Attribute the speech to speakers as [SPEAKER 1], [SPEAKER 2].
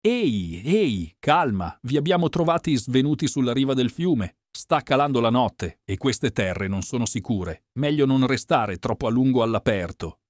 [SPEAKER 1] Ehi, calma, vi abbiamo trovati svenuti sulla riva del fiume. Sta calando la notte e queste terre non sono sicure. Meglio non restare troppo a lungo all'aperto.